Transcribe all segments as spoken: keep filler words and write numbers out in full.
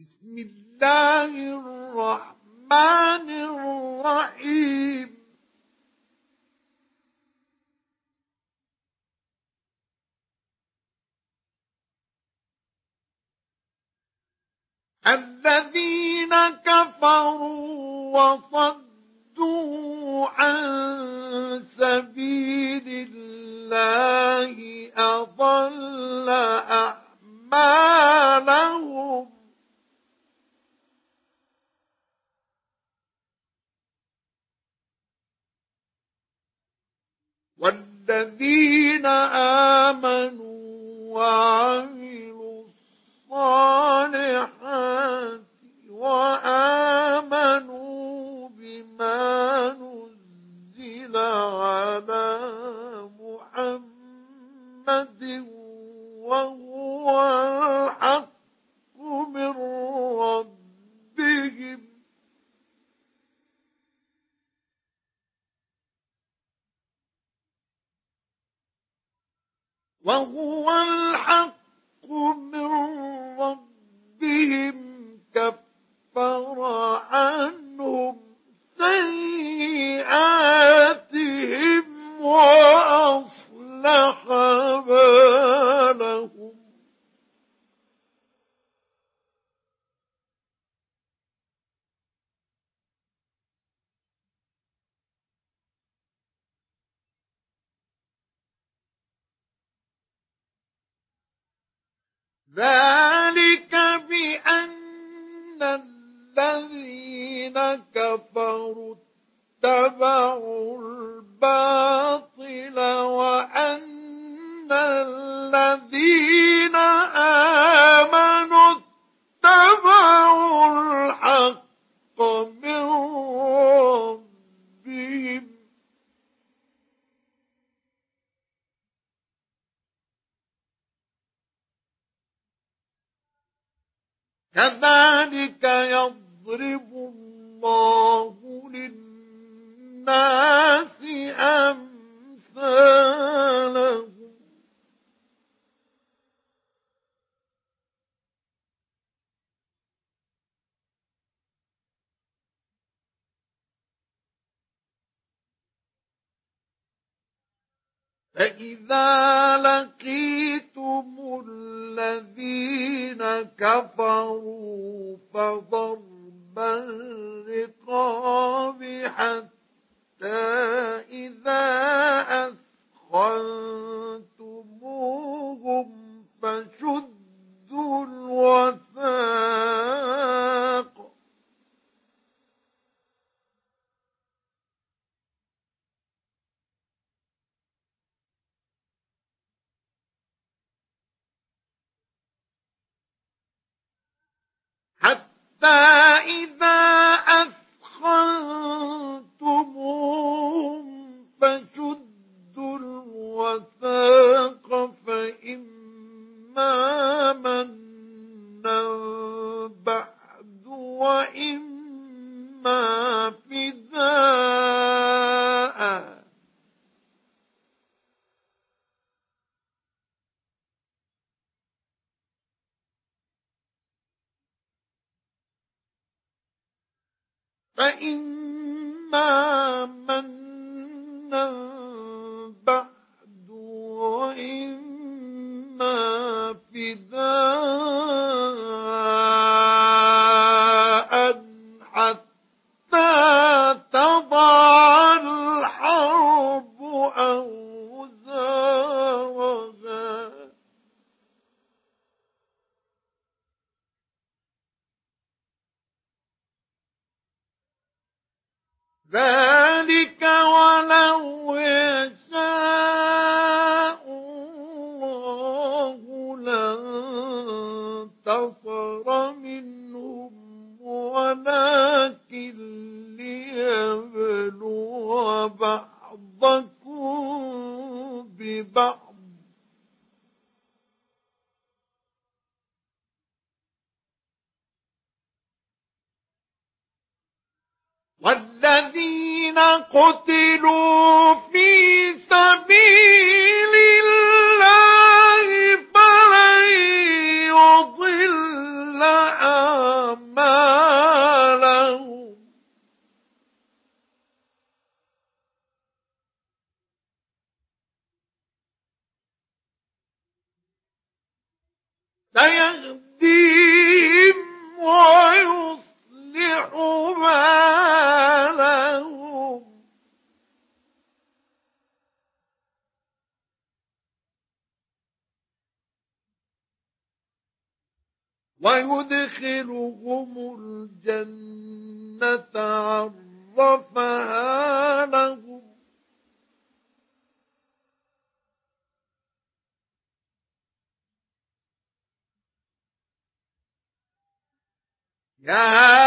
بسم الله الرحمن الرحيم الذين كفروا وصدوا عن سبيل الله أضل أعمالهم والذين آمنوا وعملوا الصالحات وآمنوا بما نزل على محمد وهو الحق من ربهم وهو الحق من ربهم كفر عنهم سيئاتهم وأصلح بالهم ذلك بأن الذين كفروا اتبعوا الباطل وأن الذين آمنوا اتبعوا الحق من ربهم كذلك يضرب الله للناس أمثالهم فإذا لقيتم الذين كفروا فضرب الرقاب حتى إذا أثخنتموهم فشدوا الوثاق حتى إذا أثخنتموهم فشدوا الوثاق فإما منا بعد وإما فداء فإما منا بعد وإما فداء حتى تضع الحرب أوزارها ذلك ولو يشاء الله لانتصر منهم ولكن ليبلو بعضكم ببعض والذين قتلوا في سبيل الله فلن يضل أعمالهم سيهديهم ويصلح بالهم ويدخلهم الجنة عرفها لهم يا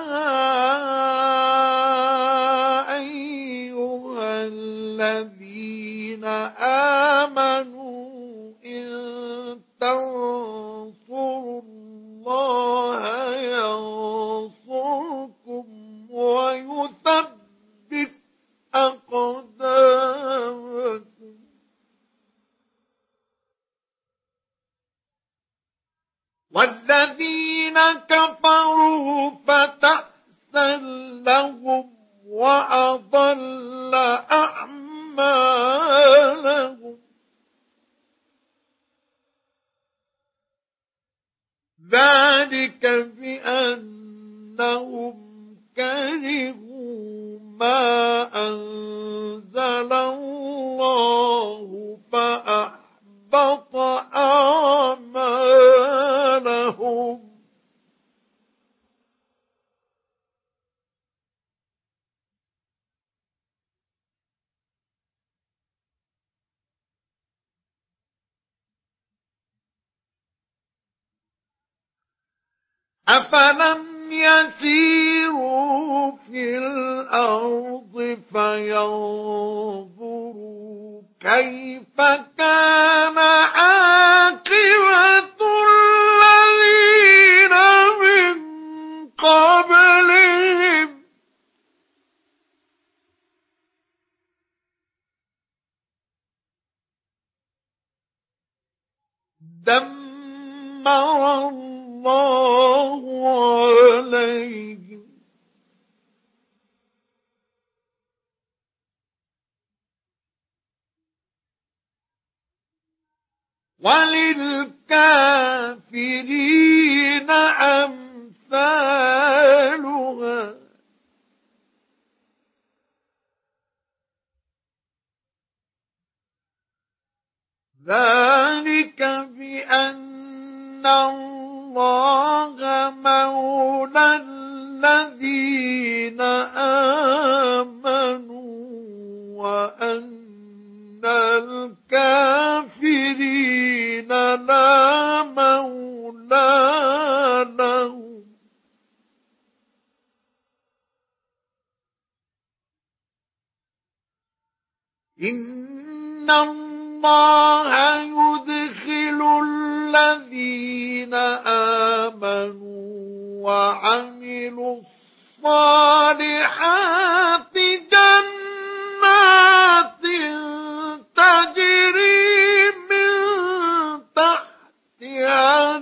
أيها الذين آمنوا إن تنصروا الله ينصركم ويثبت أقدامكم والذين كفروا فتأسا لهم وأضل أعمالهم ذلك بأنهم كرهوا ما أنزل الله فأحبط أعمالهم أفلم يسيروا في الأرض فينظروا كيف كان عاقبة الذين من قبلهم دمر الله عليهم وللكافرين أمثالها ذلك بأن الله مولى الذين آمنوا وأن الكافرين لا مولى لهم إن الله يدخل الذين آمنوا وعملوا الصالحات جنات تجري من تحتها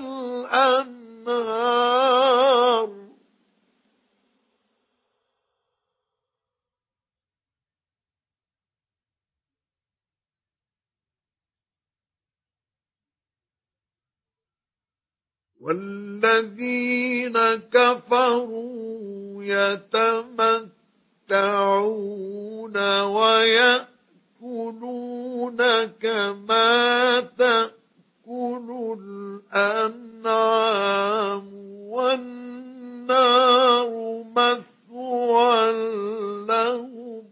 الأنهار والذين كفروا يتمتعون ويأكلون كما تأكل الأنعام والنار مثوى لهم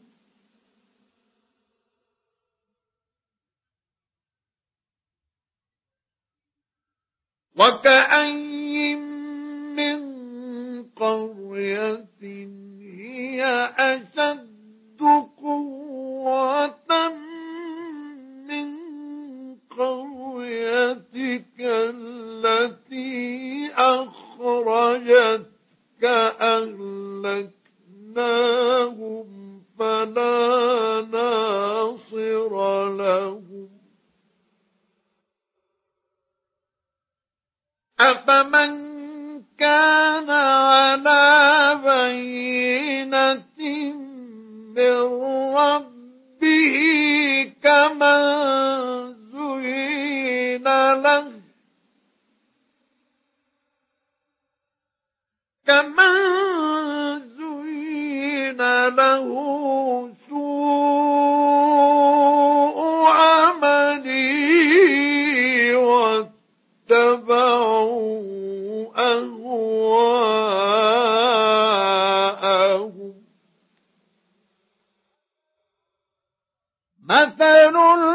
وكأين من قرية هي أشد قوة من قريتك التي أخرجتك أهلكناهم فلا ناصر لهم أفمن كان على بينة من ربه كمن زين له كمن زين له سوء عمله واتبعوا أهواءهم. مثل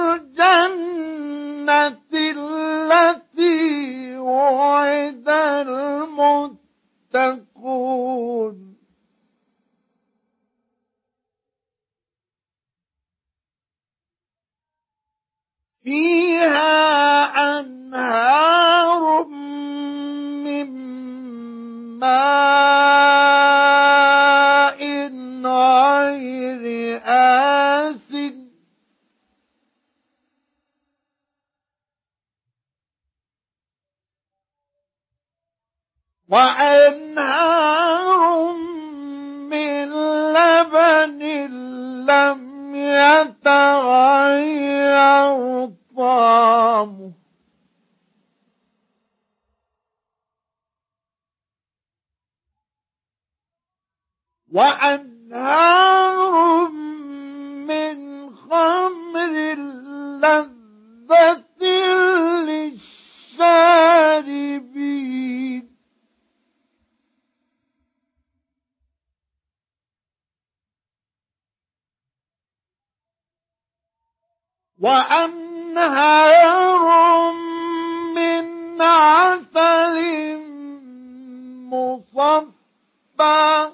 الجنة التي وعد المتقون فيها أنهار من ماء غير آسن وأنهار من لبن لم يتغير طعمه وأنهار من خمر لذة للشاربين وأنهار من عسل مصفى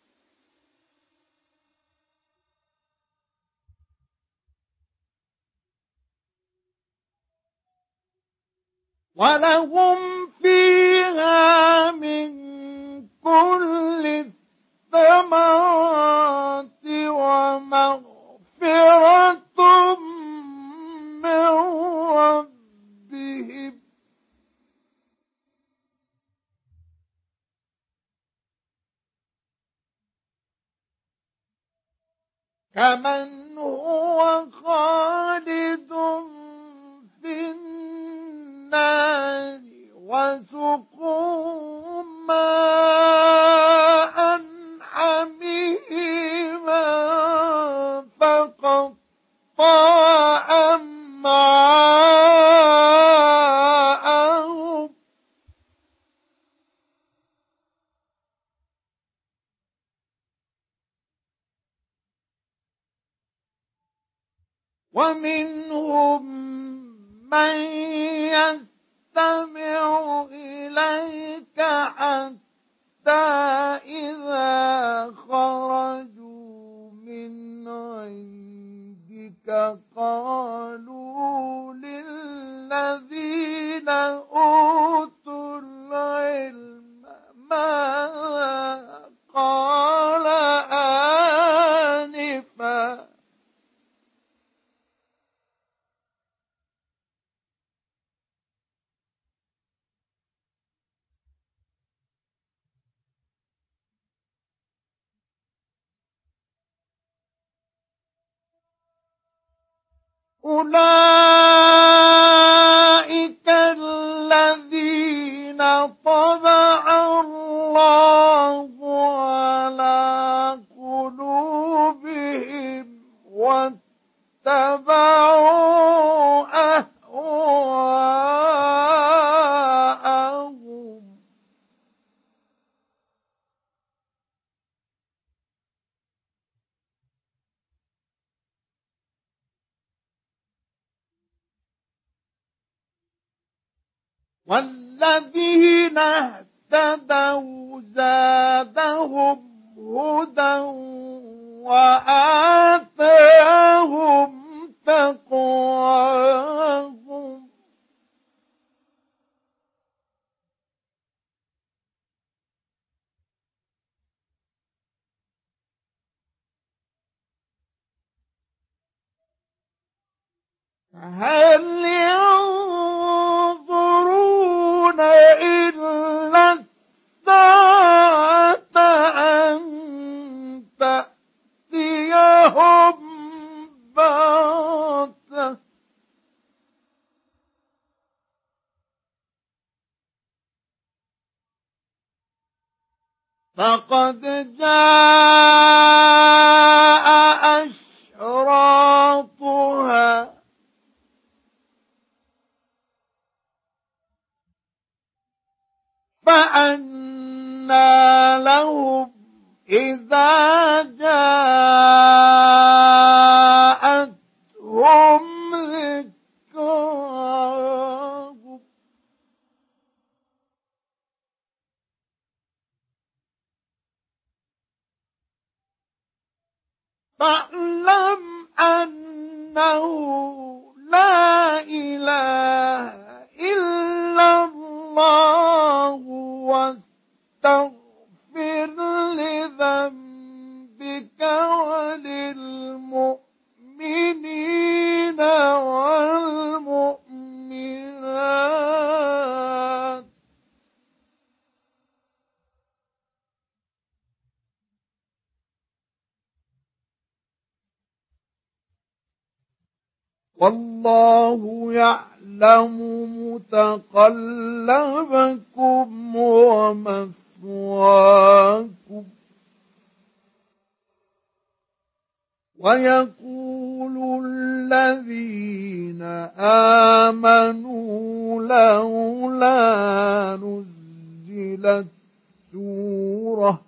ولهم فيها من كل الثمرات ومغفرة من ربهم كمن هو خالد في النار وسقوا ماء حميما فقطع أمعاءهم ومنهم من يستمع إليك حتى إذا خرجوا من عندك قالوا للذين أوتوا العلم ماذا قال آنفا أولئك الذين طبع الله على قلوبهم واتبعوا أهواءهم والذين اهتدوا زادهم هدى وآتاهم تقواهم هل ينظرون إلا الساعة أن تأتيهم بغتة فقد جاء أشراطها فأنى لهم إذا جاءتهم ذكراهم فاعلم أنه لا إله إلا الله واستغفر لذنبك وللمؤمنين والمؤمنات والله يعلم متقلبكم ومثواكم ويقول الذين آمنوا لولا نزلت سورة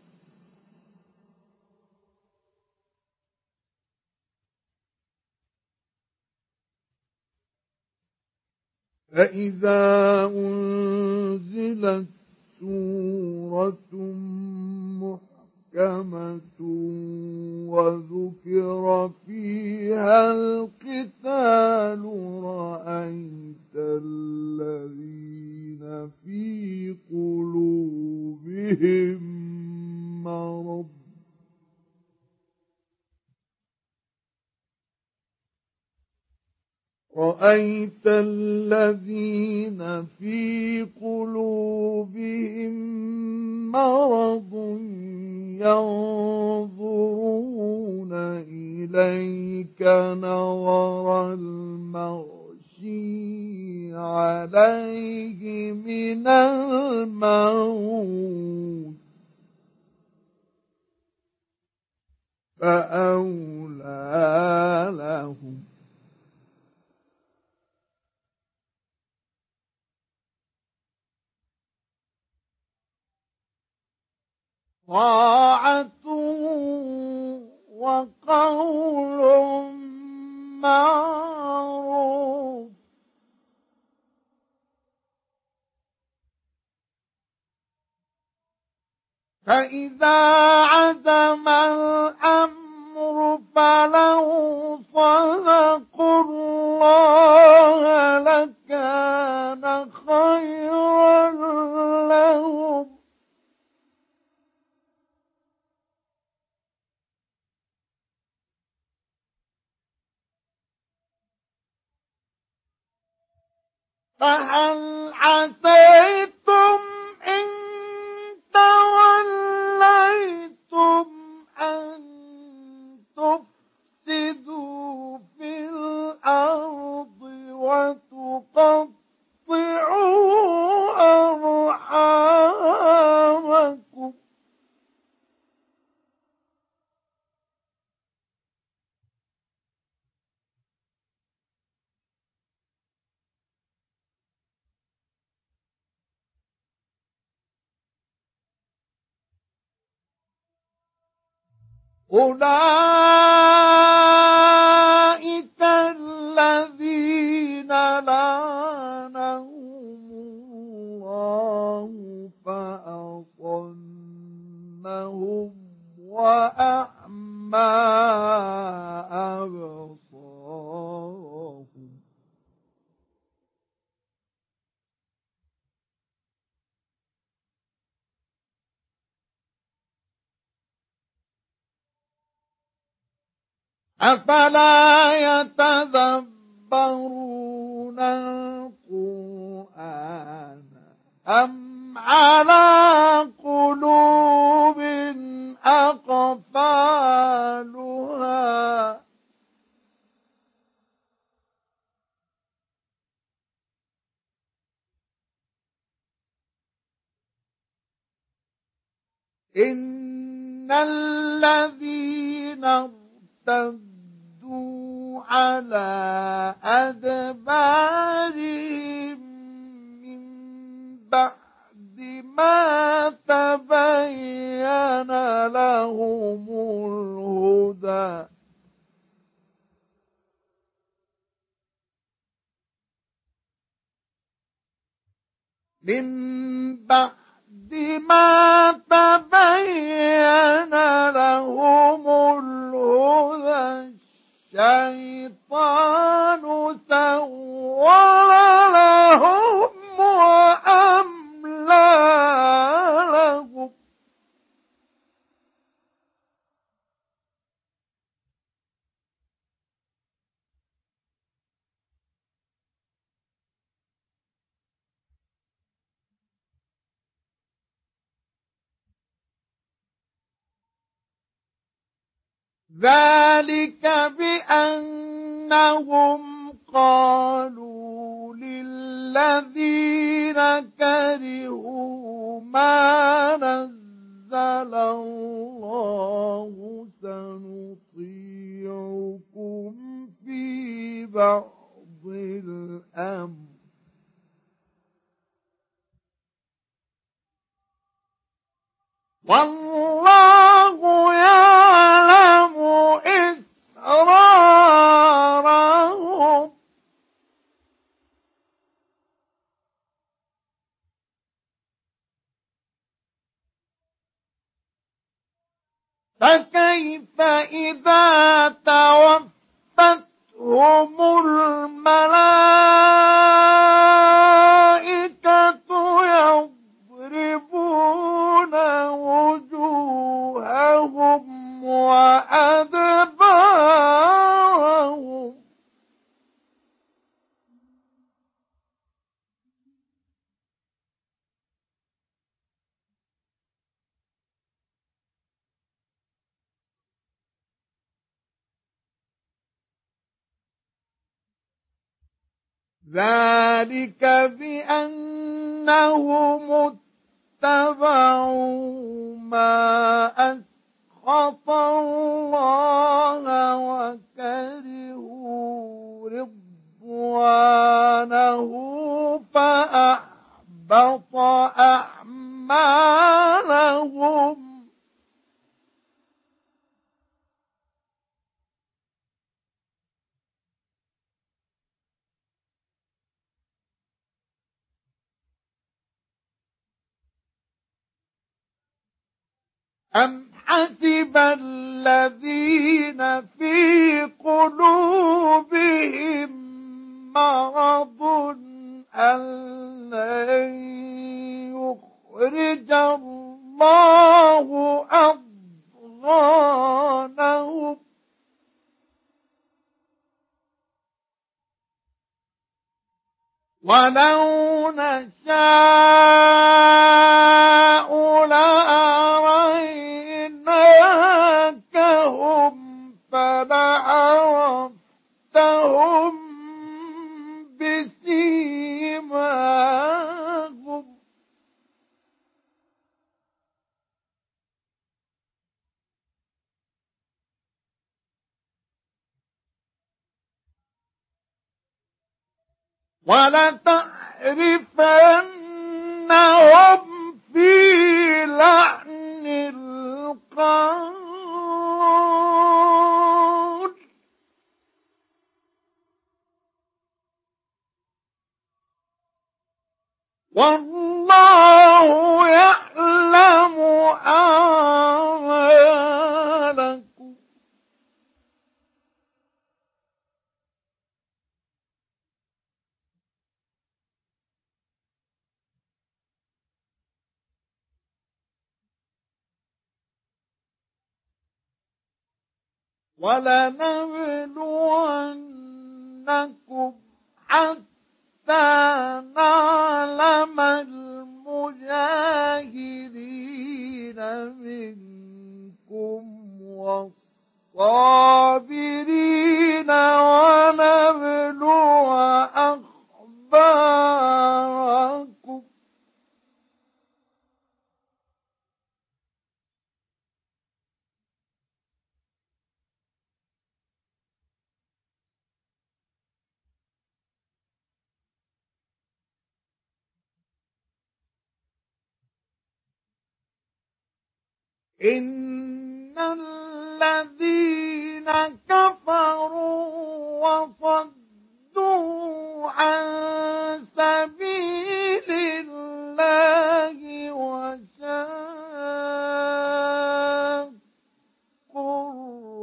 فإذا أنزلت سورة محكمة وذكر فيها القتال رأيت الذين في قلوبهم مرض رأيت الذين في قلوبهم مرض ينظرون إليك نظر المغشي عليه من الموت فأولى لهم طاعة وقول معروف فإذا عزم الأمر فلو صدقوا الله لكان خيرا لهم فهل عسيتم إن توليتم أن تفسدوا في الأرض وتقطعوا أرحامكم أولئك الذين لعنهم الله فأصمهم وأعمى أبصارهم أفلا يتدبرون القرآن أم على قلوب أقفالها إن الذين ارتدوا على أدبارهم من بعد ما تبين لهم الهدى من بعد ما تبين لهم الهدى الشيطان سول لهم وأملى لهم ذلك بأنهم قالوا للذين كرهوا ما نزل الله سنطيعكم في بعض الأمر والله يعلم إسرارهم فكيف إذا توفتهم الملائكة يضربون وجوههم وأدبارهم ذلك بأنهم اتبعوا ما أسخط الله وكرهوا رضوانه فأحبط أعمالهم أم حسب الذين في قلوبهم مرض أن لن يخرج الله أضغانهم ولو نشاء لأريناكهم فلعرفتهم بسيماهم ولتعرفنهم في لحن القول والله يعلم أعمالكم ولنبلونكم حتى نعلم المجاهدين منكم والصابرين ونبلو أخباركم إن الذين كفروا وصدوا عن سبيل الله وشاقوا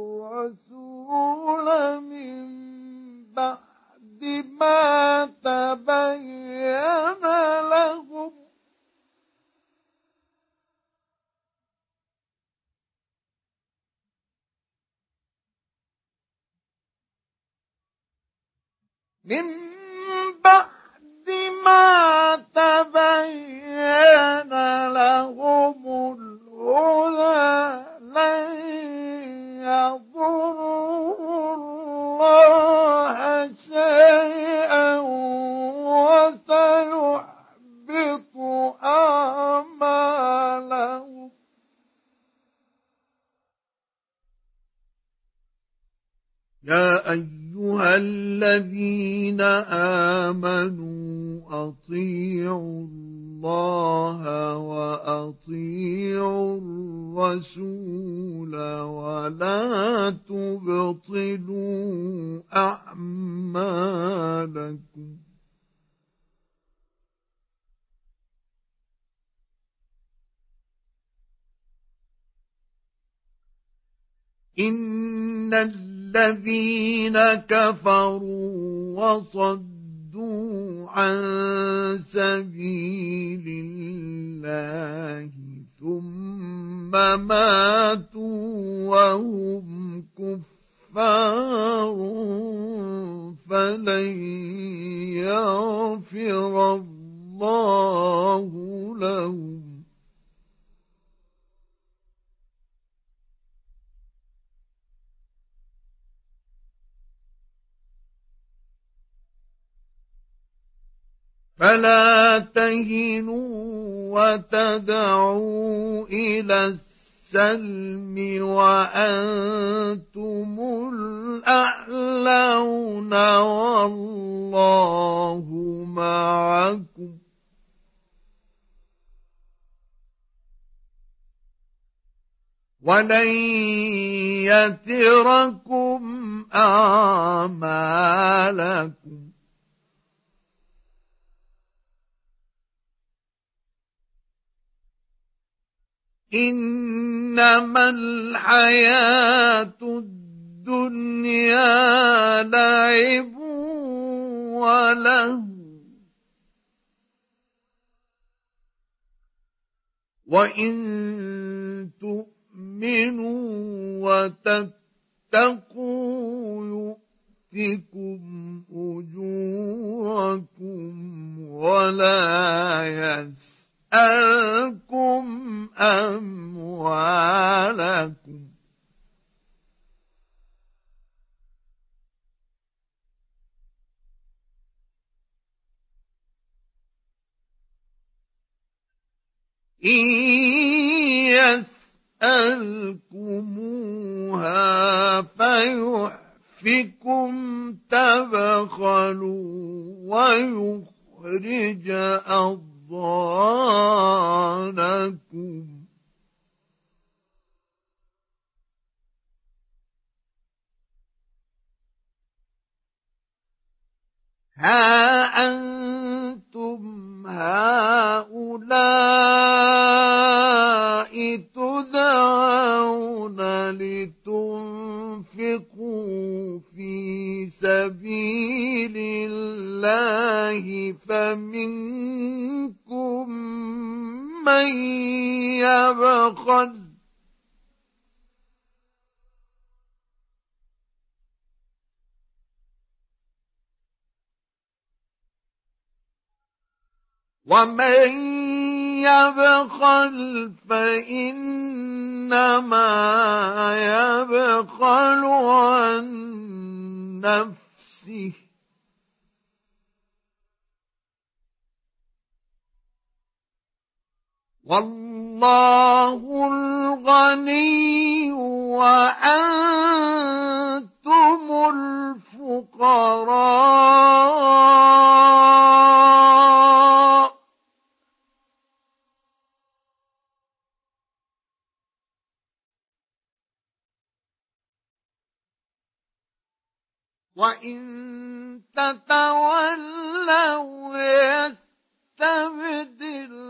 الرسول من بعد ما تبين لهم من بعد ما تبين لهم الهدى لن يضروا الله شيئا وسيحبط أعمالهم. يا أيها الذين آمنوا أطيعوا الله وأطيعوا الرسول ولا تبطلوا أعمالكم. إن الذين كفروا وصدوا عن سبيل الله ثم ماتوا وهم كفار فلن يغفر الله لهم. فلا تهنوا وتدعوا إلى السلم وأنتم الأعلون والله معكم ولن يتركم أعمالكم. إنما الحياة الدنيا لعب وله وإن تؤمنوا وتتقوا يؤتكم أجوركم ولا يسألكم ألكم أموالكم. إن يسألكموها فيحفكم تبخلوا ويخرج أضغانكم. ها أنتم هؤلاء تدعون لتنفقوا في سبيل الله فمنكم من يبخل ومن يبخل فإنما يبخل عن نفسه والله الغني وأنتم الفقراء وإن تتولوا يستبدل